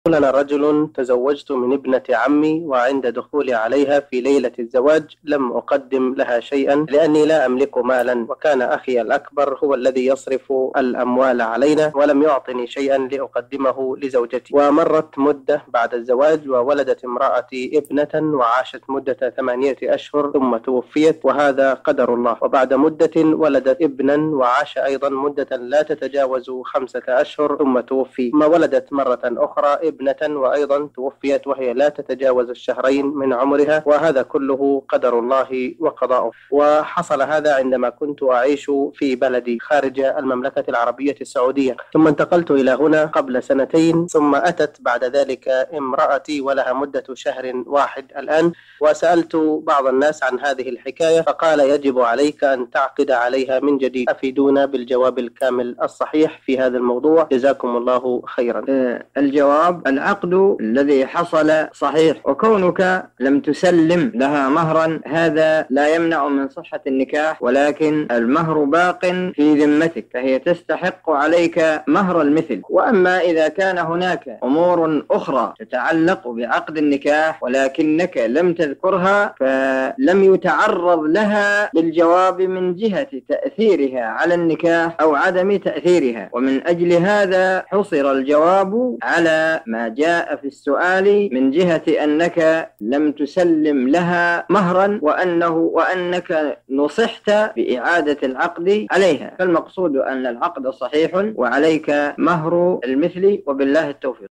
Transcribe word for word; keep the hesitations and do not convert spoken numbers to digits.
قال أنا رجل تزوجت من ابنة عمي، وعند دخولي عليها في ليلة الزواج لم أقدم لها شيئا لأني لا أملك مالا، وكان أخي الأكبر هو الذي يصرف الأموال علينا ولم يعطني شيئا لأقدمه لزوجتي. ومرت مدة بعد الزواج وولدت امرأتي ابنة وعاشت مدة ثمانية أشهر ثم توفيت، وهذا قدر الله. وبعد مدة ولدت ابنا وعاش أيضا مدة لا تتجاوز خمسة أشهر ثم توفي. ما ولدت مرة أخرى ابنة وأيضا توفيت وهي لا تتجاوز الشهرين من عمرها، وهذا كله قدر الله وقضاؤه. وحصل هذا عندما كنت أعيش في بلدي خارج المملكة العربية السعودية، ثم انتقلت إلى هنا قبل سنتين، ثم أتت بعد ذلك امرأتي ولها مدة شهر واحد الآن. وسألت بعض الناس عن هذه الحكاية فقال يجب عليك أن تعقد عليها من جديد. أفيدونا بالجواب الكامل الصحيح في هذا الموضوع، جزاكم الله خيرا. الجواب: العقد الذي حصل صحيح، وكونك لم تسلم لها مهرا هذا لا يمنع من صحة النكاح، ولكن المهر باق في ذمتك، فهي تستحق عليك مهر المثل. وأما إذا كان هناك أمور أخرى تتعلق بعقد النكاح ولكنك لم تذكرها فلم يتعرض لها بالجواب من جهة تأثيرها على النكاح أو عدم تأثيرها، ومن أجل هذا حصر الجواب على ما جاء في السؤال من جهة أنك لم تسلم لها مهرا وأنه وأنك نصحت بإعادة العقد عليها. فالمقصود أن العقد صحيح وعليك مهر المثل، وبالله التوفيق.